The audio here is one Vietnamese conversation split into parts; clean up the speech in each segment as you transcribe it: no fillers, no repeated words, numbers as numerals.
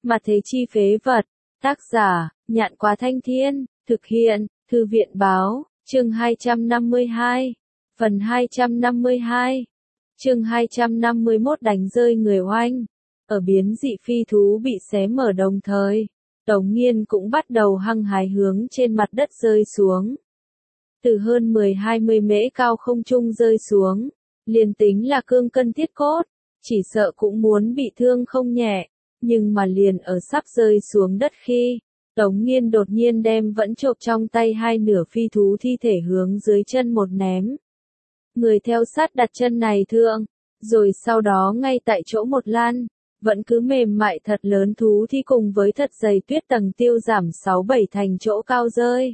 Mà thế chi phế vật. Tác giả, Nhạn Quá Thanh Thiên, thực hiện, Thư viện Báo, chương 252, phần 252, chương 251 đánh rơi người oanh. Ở biến dị phi thú bị xé mở đồng thời, Tống Nghiên cũng bắt đầu hăng hái hướng trên mặt đất rơi xuống. Từ hơn 10-20 mễ cao không trung rơi xuống, liền tính là cương cân thiết cốt, chỉ sợ cũng muốn bị thương không nhẹ, nhưng mà liền ở sắp rơi xuống đất khi, Tống Nghiên đột nhiên đem vẫn chộp trong tay hai nửa phi thú thi thể hướng dưới chân một ném. Người theo sát đặt chân này thượng, rồi sau đó ngay tại chỗ một lan, vẫn cứ mềm mại thật lớn thú thi cùng với thật dày tuyết tầng tiêu giảm 6-7 thành chỗ cao rơi.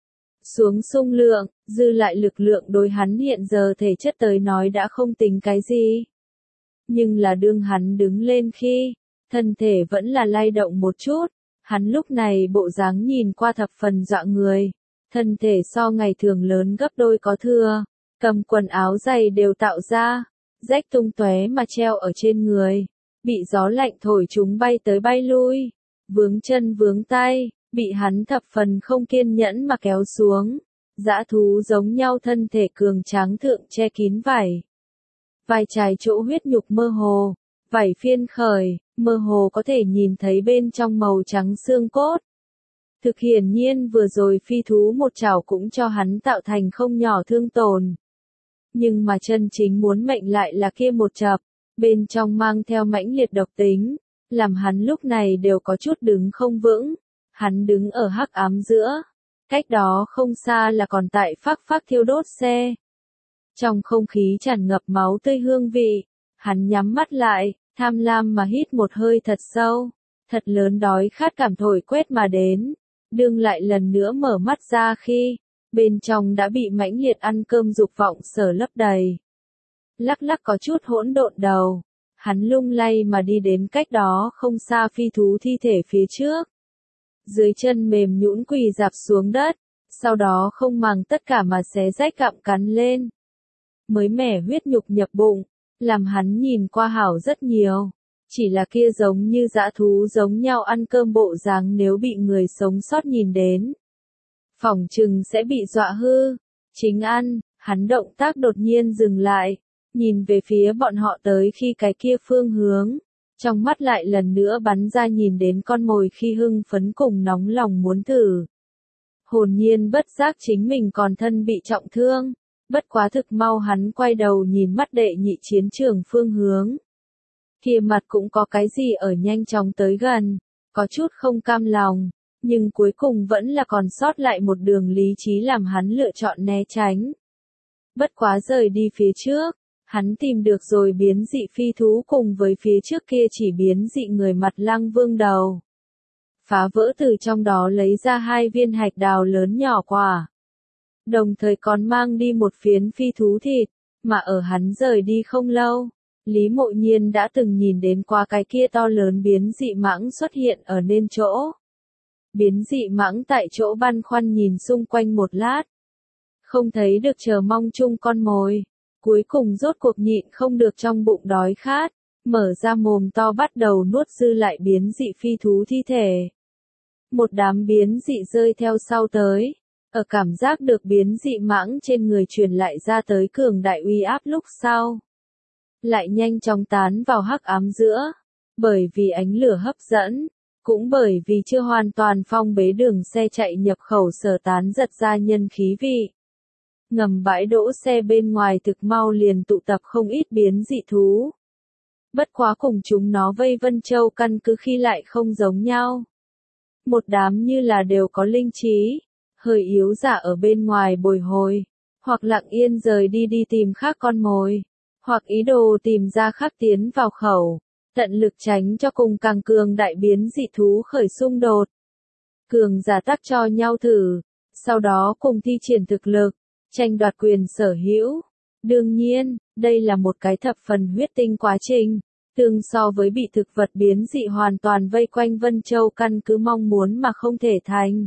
Xuống xung lượng, dư lại lực lượng đối hắn hiện giờ thể chất tới nói đã không tính cái gì. Nhưng là đương hắn đứng lên khi, thân thể vẫn là lay động một chút, hắn lúc này bộ dáng nhìn qua thập phần dọa người, thân thể so ngày thường lớn gấp đôi có thừa, cầm quần áo dày đều tạo ra, rách tung tóe mà treo ở trên người, bị gió lạnh thổi chúng bay tới bay lui, vướng chân vướng tay, bị hắn thập phần không kiên nhẫn mà kéo xuống, dã thú giống nhau thân thể cường tráng thượng che kín vảy. Vai trái chỗ huyết nhục mơ hồ, vảy phiên khởi, mơ hồ có thể nhìn thấy bên trong màu trắng xương cốt. Thực hiển nhiên vừa rồi phi thú một chảo cũng cho hắn tạo thành không nhỏ thương tổn. Nhưng mà chân chính muốn mệnh lại là kia một chập, bên trong mang theo mãnh liệt độc tính, làm hắn lúc này đều có chút đứng không vững. Hắn đứng ở hắc ám giữa, cách đó không xa là còn tại phác thiêu đốt xe. Trong không khí tràn ngập máu tươi hương vị, hắn nhắm mắt lại, tham lam mà hít một hơi thật sâu, thật lớn đói khát cảm thổi quét mà đến, đương lại lần nữa mở mắt ra khi, bên trong đã bị mãnh liệt ăn cơm dục vọng sở lấp đầy. Lắc lắc có chút hỗn độn đầu, hắn lung lay mà đi đến cách đó không xa phi thú thi thể phía trước. Dưới chân mềm nhũn quỳ dạp xuống đất, sau đó không màng tất cả mà xé rách gặm cắn lên. Mới mẻ huyết nhục nhập bụng, làm hắn nhìn qua hảo rất nhiều, chỉ là kia giống như dã thú giống nhau ăn cơm bộ dáng nếu bị người sống sót nhìn đến. Phỏng chừng sẽ bị dọa hư, chính ăn, hắn động tác đột nhiên dừng lại, nhìn về phía bọn họ tới khi cái kia phương hướng. Trong mắt lại lần nữa bắn ra nhìn đến con mồi khi hưng phấn cùng nóng lòng muốn thử. Hồn nhiên bất giác chính mình còn thân bị trọng thương, bất quá thực mau hắn quay đầu nhìn mắt đệ nhị chiến trường phương hướng. Kia mặt cũng có cái gì ở nhanh chóng tới gần, có chút không cam lòng, nhưng cuối cùng vẫn là còn sót lại một đường lý trí làm hắn lựa chọn né tránh. Bất quá rời đi phía trước. Hắn tìm được rồi biến dị phi thú cùng với phía trước kia chỉ biến dị người mặt lăng vương đầu. Phá vỡ từ trong đó lấy ra 2 viên hạch đào lớn nhỏ quả. Đồng thời còn mang đi một phiến phi thú thịt, mà ở hắn rời đi không lâu. Lý Mộ Nhiên đã từng nhìn đến qua cái kia to lớn biến dị mãng xuất hiện ở nên chỗ. Biến dị mãng tại chỗ băn khoăn nhìn xung quanh một lát. Không thấy được chờ mong chung con mồi. Cuối cùng rốt cuộc nhịn không được trong bụng đói khát, mở ra mồm to bắt đầu nuốt dư lại biến dị phi thú thi thể. Một đám biến dị rơi theo sau tới, ở cảm giác được biến dị mãng trên người truyền lại ra tới cường đại uy áp lúc sau. Lại nhanh chóng tán vào hắc ám giữa, bởi vì ánh lửa hấp dẫn, cũng bởi vì chưa hoàn toàn phong bế đường xe chạy nhập khẩu sở tán giật ra nhân khí vị. Ngầm bãi đỗ xe bên ngoài thực mau liền tụ tập không ít biến dị thú. Bất quá cùng chúng nó vây Vân Châu căn cứ khi lại không giống nhau. Một đám như là đều có linh trí, hơi yếu giả ở bên ngoài bồi hồi, hoặc lặng yên rời đi đi tìm khác con mồi, hoặc ý đồ tìm ra khác tiến vào khẩu, tận lực tránh cho cùng càng cường đại biến dị thú khởi xung đột. Cường giả tác cho nhau thử, sau đó cùng thi triển thực lực. Tranh đoạt quyền sở hữu. Đương nhiên, đây là một cái thập phần huyết tinh quá trình, tương so với bị thực vật biến dị hoàn toàn vây quanh Vân Châu căn cứ mong muốn mà không thể thành.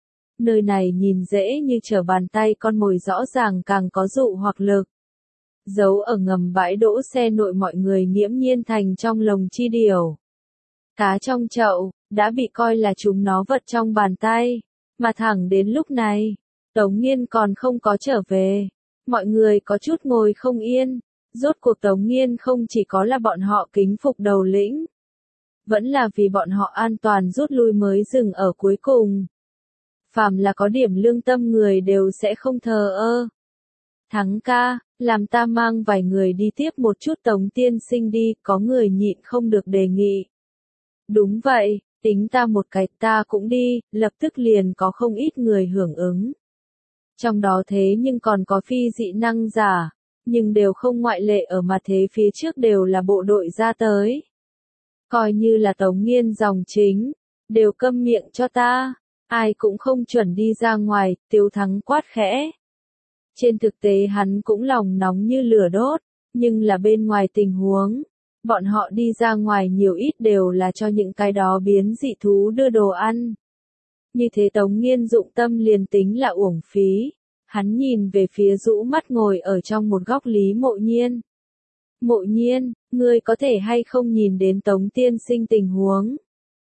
Nơi này nhìn dễ như trở bàn tay con mồi rõ ràng càng có dụ hoặc lực. Giấu ở ngầm bãi đỗ xe nội mọi người nghiễm nhiên thành trong lồng chi điều. Cá trong chậu, đã bị coi là chúng nó vật trong bàn tay. Mà thẳng đến lúc này, Tống Nghiên còn không có trở về. Mọi người có chút ngồi không yên. Rốt cuộc Tống Nghiên không chỉ có là bọn họ kính phục đầu lĩnh. Vẫn là vì bọn họ an toàn rút lui mới dừng ở cuối cùng. Phàm là có điểm lương tâm người đều sẽ không thờ ơ. Thắng ca, làm ta mang vài người đi tiếp một chút Tống tiên sinh đi, có người nhịn không được đề nghị. Đúng vậy, tính ta một cái, ta cũng đi, lập tức liền có không ít người hưởng ứng. Trong đó thế nhưng còn có phi dị năng giả, nhưng đều không ngoại lệ ở mà thế phía trước đều là bộ đội ra tới. Coi như là Tống Nghiên dòng chính, đều câm miệng cho ta, ai cũng không chuẩn đi ra ngoài, Tiêu Thắng quát khẽ. Trên thực tế hắn cũng lòng nóng như lửa đốt, nhưng là bên ngoài tình huống, bọn họ đi ra ngoài nhiều ít đều là cho những cái đó biến dị thú đưa đồ ăn. Như thế Tống Nghiên dụng tâm liền tính là uổng phí, hắn nhìn về phía rũ mắt ngồi ở trong một góc Lý Mộ Nhiên. Mộ Nhiên, ngươi có thể hay không nhìn đến Tống tiên sinh tình huống?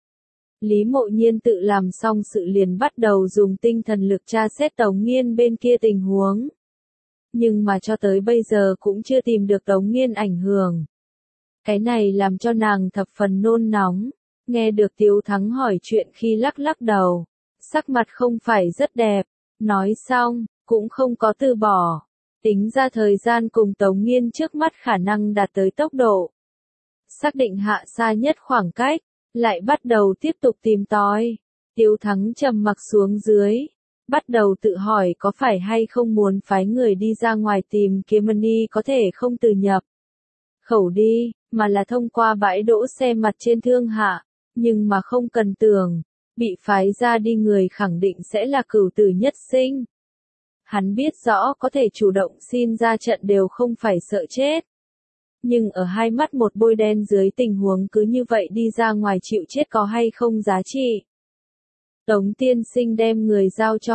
Lý Mộ Nhiên tự làm xong sự liền bắt đầu dùng tinh thần lực tra xét Tống Nghiên bên kia tình huống. Nhưng mà cho tới bây giờ cũng chưa tìm được Tống Nghiên ảnh hưởng. Cái này làm cho nàng thập phần nôn nóng. Nghe được Tiếu Thắng hỏi chuyện khi lắc lắc đầu. Sắc mặt không phải rất đẹp. Nói xong, cũng không có từ bỏ. Tính ra thời gian cùng Tống Nghiên trước mắt khả năng đạt tới tốc độ. Xác định hạ xa nhất khoảng cách, lại bắt đầu tiếp tục tìm tòi. Tiếu Thắng trầm mặc xuống dưới. Bắt đầu tự hỏi có phải hay không muốn phái người đi ra ngoài tìm kiếm money có thể không từ nhập khẩu đi, mà là thông qua bãi đỗ xe mặt trên thương hạ, nhưng mà không cần tưởng, bị phái ra đi người khẳng định sẽ là cửu tử nhất sinh. Hắn biết rõ có thể chủ động xin ra trận đều không phải sợ chết. Nhưng ở hai mắt một bôi đen dưới tình huống cứ như vậy đi ra ngoài chịu chết có hay không giá trị. Tống tiên sinh đem người giao cho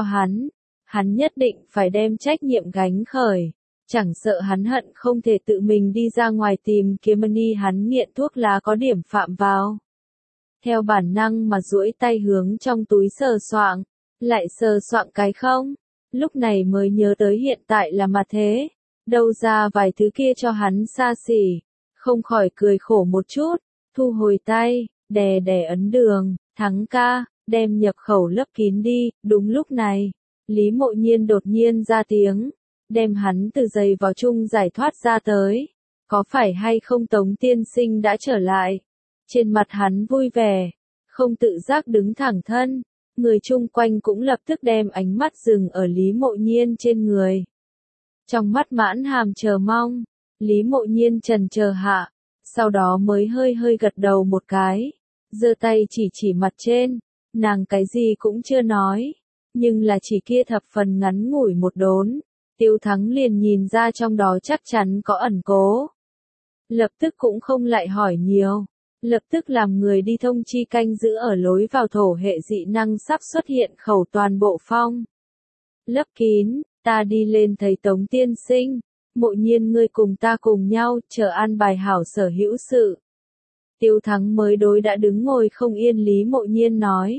hắn nhất định phải đem trách nhiệm gánh khởi, chẳng sợ hắn hận không thể tự mình đi ra ngoài tìm kiếm money hắn nghiện thuốc lá có điểm phạm vào. Theo bản năng mà duỗi tay hướng trong túi sờ soạng, lại sờ soạng cái không, lúc này mới nhớ tới hiện tại là mà thế, đâu ra vài thứ kia cho hắn xa xỉ, không khỏi cười khổ một chút, thu hồi tay, đè đè ấn đường, Thắng ca. Đem nhập khẩu lấp kín đi, đúng lúc này, Lý Mộ Nhiên đột nhiên ra tiếng, đem hắn từ giày vào chung giải thoát ra tới. Có phải hay không Tống tiên sinh đã trở lại? Trên mặt hắn vui vẻ, không tự giác đứng thẳng thân, người chung quanh cũng lập tức đem ánh mắt dừng ở Lý Mộ Nhiên trên người. Trong mắt mãn hàm chờ mong, Lý Mộ Nhiên chần chờ hạ, sau đó mới hơi hơi gật đầu một cái, giơ tay chỉ mặt trên. Nàng cái gì cũng chưa nói, nhưng là chỉ kia thập phần ngắn ngủi một đốn, Tiêu Thắng liền nhìn ra trong đó chắc chắn có ẩn cố. Lập tức cũng không lại hỏi nhiều, lập tức làm người đi thông chi canh giữ ở lối vào thổ hệ dị năng sắp xuất hiện khẩu toàn bộ phong. Lấp kín, ta đi lên thấy Tống tiên sinh, Mộ Nhiên ngươi cùng ta cùng nhau, chờ an bài hảo sở hữu sự. Tiêu Thắng mới đối đã đứng ngồi không yên Lý Mộ Nhiên nói.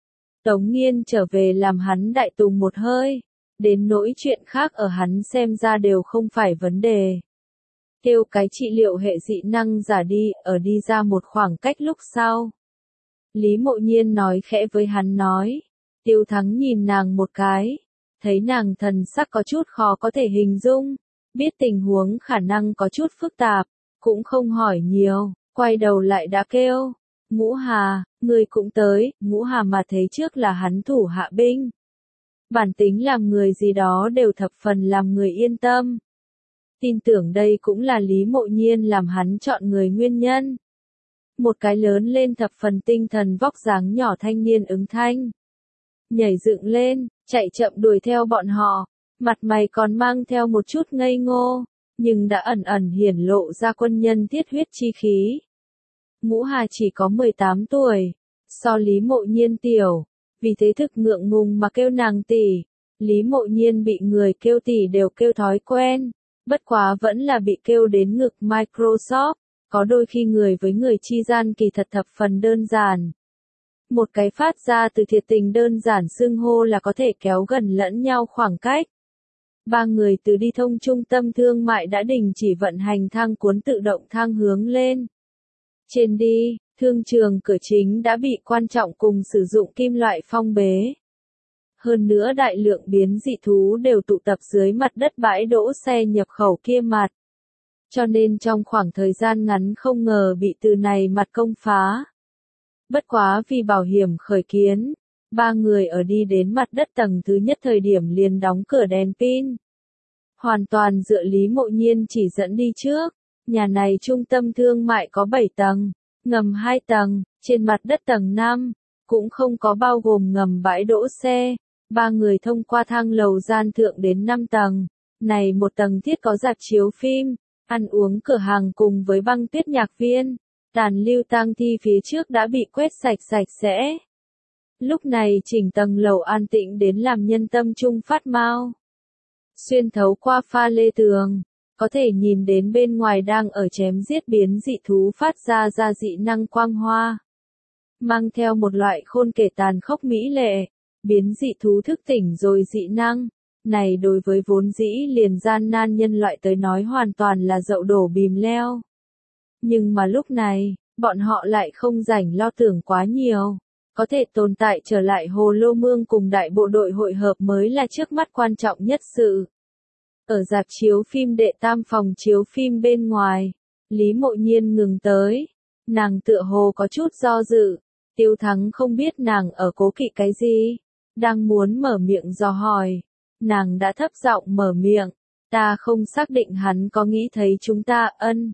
Tống Nghiên trở về làm hắn đại tùng một hơi, đến nỗi chuyện khác ở hắn xem ra đều không phải vấn đề. Kêu cái trị liệu hệ dị năng giả đi, ở đi ra một khoảng cách lúc sau. Lý Mộ Nhiên nói khẽ với hắn nói. Tiêu Thắng nhìn nàng một cái, thấy nàng thần sắc có chút khó có thể hình dung, biết tình huống khả năng có chút phức tạp, cũng không hỏi nhiều. Quay đầu lại đã kêu, Ngũ Hà, người cũng tới, Ngũ Hà mà thấy trước là hắn thủ hạ binh. Bản tính làm người gì đó đều thập phần làm người yên tâm. Tin tưởng đây cũng là Lý Mộ Nhiên làm hắn chọn người nguyên nhân. Một cái lớn lên thập phần tinh thần vóc dáng nhỏ thanh niên ứng thanh. Nhảy dựng lên, chạy chậm đuổi theo bọn họ, mặt mày còn mang theo một chút ngây ngô, nhưng đã ẩn ẩn hiển lộ ra quân nhân thiết huyết chi khí. Ngũ Hà chỉ có 18 tuổi, so Lý Mộ Nhiên tiểu, vì thế thực ngượng ngùng mà kêu nàng tỷ. Lý Mộ Nhiên bị người kêu tỷ đều kêu thói quen, bất quá vẫn là bị kêu đến ngực Microsoft, Có đôi khi người với người chi gian kỳ thật thập phần đơn giản. Một cái phát ra từ thiệt tình đơn giản xưng hô là có thể kéo gần lẫn nhau khoảng cách. Ba người từ đi thông trung tâm thương mại đã đình chỉ vận hành thang cuốn tự động thang hướng lên. Trên đi, thương trường cửa chính đã bị quan trọng cùng sử dụng kim loại phong bế. Hơn nữa đại lượng biến dị thú đều tụ tập dưới mặt đất bãi đỗ xe nhập khẩu kia mặt. Cho nên trong khoảng thời gian ngắn không ngờ bị từ này mặt công phá. Bất quá vì bảo hiểm khởi kiến, ba người ở đi đến mặt đất tầng thứ nhất thời điểm liền đóng cửa đèn pin. Hoàn toàn dựa Lý Mộ Nhiên chỉ dẫn đi trước. Nhà này trung tâm thương mại có 7 tầng, ngầm 2 tầng, trên mặt đất tầng 5, cũng không có bao gồm ngầm bãi đỗ xe. Ba người thông qua thang lầu gian thượng đến 5 tầng. Này một tầng thiết có rạp chiếu phim, ăn uống cửa hàng cùng với băng tuyết nhạc viên. Tàn lưu tang thi phía trước đã bị quét sạch sẽ. Lúc này chỉnh tầng lầu an tĩnh đến làm nhân tâm trung phát mau. Xuyên thấu qua pha lê tường, có thể nhìn đến bên ngoài đang ở chém giết biến dị thú phát ra dị năng quang hoa. Mang theo một loại khôn kể tàn khốc mỹ lệ, biến dị thú thức tỉnh rồi dị năng. Này đối với vốn dĩ liền gian nan nhân loại tới nói hoàn toàn là dậu đổ bìm leo. Nhưng mà lúc này, bọn họ lại không rảnh lo tưởng quá nhiều. Có thể tồn tại trở lại Hồ Lô Mương cùng đại bộ đội hội hợp mới là trước mắt quan trọng nhất sự. Ở rạp chiếu phim đệ tam phòng chiếu phim bên ngoài, Lý Mộ Nhiên ngừng tới. Nàng tựa hồ có chút do dự. Tiêu Thắng không biết nàng ở cố kỵ cái gì. Đang muốn mở miệng dò hỏi. Nàng đã thấp giọng mở miệng. Ta không xác định hắn có nghĩ thấy chúng ta ân.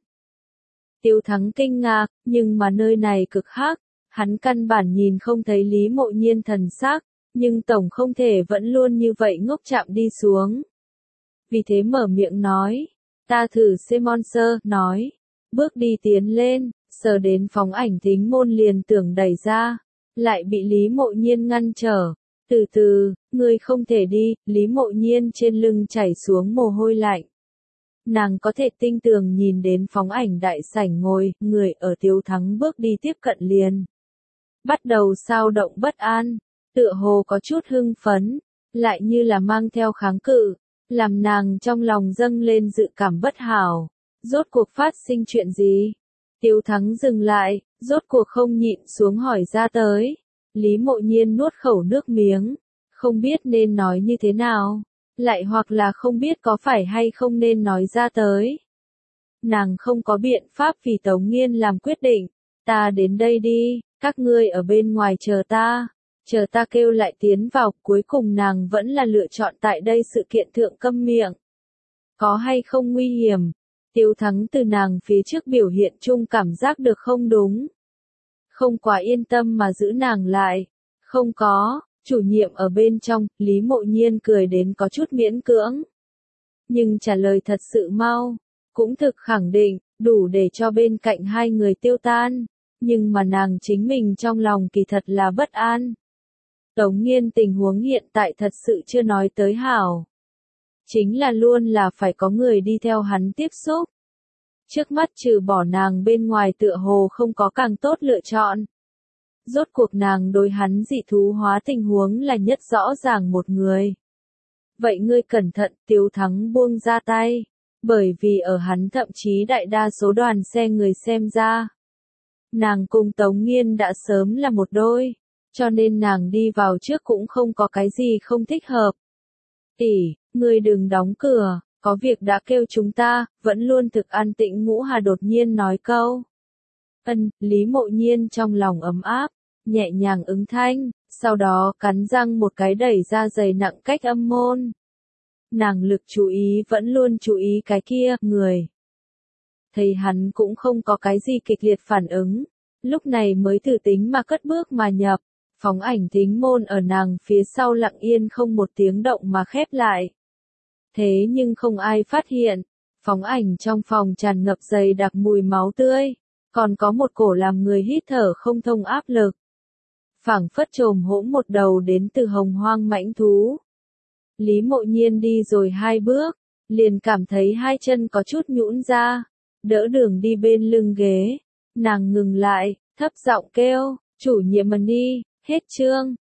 Tiêu Thắng kinh ngạc, nhưng mà nơi này cực hắc, hắn căn bản nhìn không thấy Lý Mộ Nhiên thần sắc, nhưng tổng không thể vẫn luôn như vậy ngốc chạm đi xuống. Vì thế mở miệng nói, ta thử Monster, nói, bước đi tiến lên, sờ đến phóng ảnh thính môn liền tưởng đẩy ra, lại bị Lý Mộ Nhiên ngăn trở. Từ từ, ngươi không thể đi, Lý Mộ Nhiên trên lưng chảy xuống mồ hôi lạnh. Nàng có thể tinh tường nhìn đến phóng ảnh đại sảnh ngồi, người ở Tiêu Thắng bước đi tiếp cận liền. Bắt đầu xao động bất an, tựa hồ có chút hưng phấn, lại như là mang theo kháng cự, làm nàng trong lòng dâng lên dự cảm bất hảo. Rốt cuộc phát sinh chuyện gì? Tiêu Thắng dừng lại, rốt cuộc không nhịn xuống hỏi ra tới. Lý Mộ Nhiên nuốt khẩu nước miếng, không biết nên nói như thế nào. Lại hoặc là không biết có phải hay không nên nói ra tới. Nàng không có biện pháp vì Tống Nghiên làm quyết định. Ta đến đây đi, các ngươi ở bên ngoài chờ ta kêu lại tiến vào. Cuối cùng nàng vẫn là lựa chọn tại đây sự kiện thượng câm miệng. Có hay không nguy hiểm? Tiêu Thắng từ nàng phía trước biểu hiện chung cảm giác được không đúng. Không quá yên tâm mà giữ nàng lại. Không có. Chủ nhiệm ở bên trong, Lý Mộ Nhiên cười đến có chút miễn cưỡng. Nhưng trả lời thật sự mau, cũng thực khẳng định, đủ để cho bên cạnh hai người tiêu tan. Nhưng mà nàng chính mình trong lòng kỳ thật là bất an. Tống Nghiên tình huống hiện tại thật sự chưa nói tới hảo. Chính là luôn là phải có người đi theo hắn tiếp xúc. Trước mắt trừ bỏ nàng bên ngoài tựa hồ không có càng tốt lựa chọn. Rốt cuộc nàng đối hắn dị thú hóa tình huống là nhất rõ ràng một người. Vậy ngươi cẩn thận, Tiêu Thắng buông ra tay. Bởi vì ở hắn thậm chí đại đa số đoàn xe người xem ra. Nàng cùng Tống Nghiên đã sớm là một đôi. Cho nên nàng đi vào trước cũng không có cái gì không thích hợp. Tỷ, ngươi đừng đóng cửa, có việc đã kêu chúng ta, vẫn luôn thực an tĩnh Ngũ Hà đột nhiên nói câu. Lý Mộ Nhiên trong lòng ấm áp, nhẹ nhàng ứng thanh, sau đó cắn răng một cái đẩy ra giày nặng cách âm môn. Nàng lực chú ý vẫn luôn chú ý cái kia, người. Thấy hắn cũng không có cái gì kịch liệt phản ứng, lúc này mới thử tính mà cất bước mà nhập, phóng ảnh thính môn ở nàng phía sau lặng yên không một tiếng động mà khép lại. Thế nhưng không ai phát hiện, phóng ảnh trong phòng tràn ngập dày đặc mùi máu tươi, còn có một cổ làm người hít thở không thông áp lực. Phảng phất trồm hỗn một đầu đến từ hồng hoang mãnh thú. Lý Mộ Nhiên đi rồi 2 bước, liền cảm thấy hai chân có chút nhũn ra, đỡ đường đi bên lưng ghế. Nàng ngừng lại, thấp giọng kêu, chủ nhiệm đi, hết chương.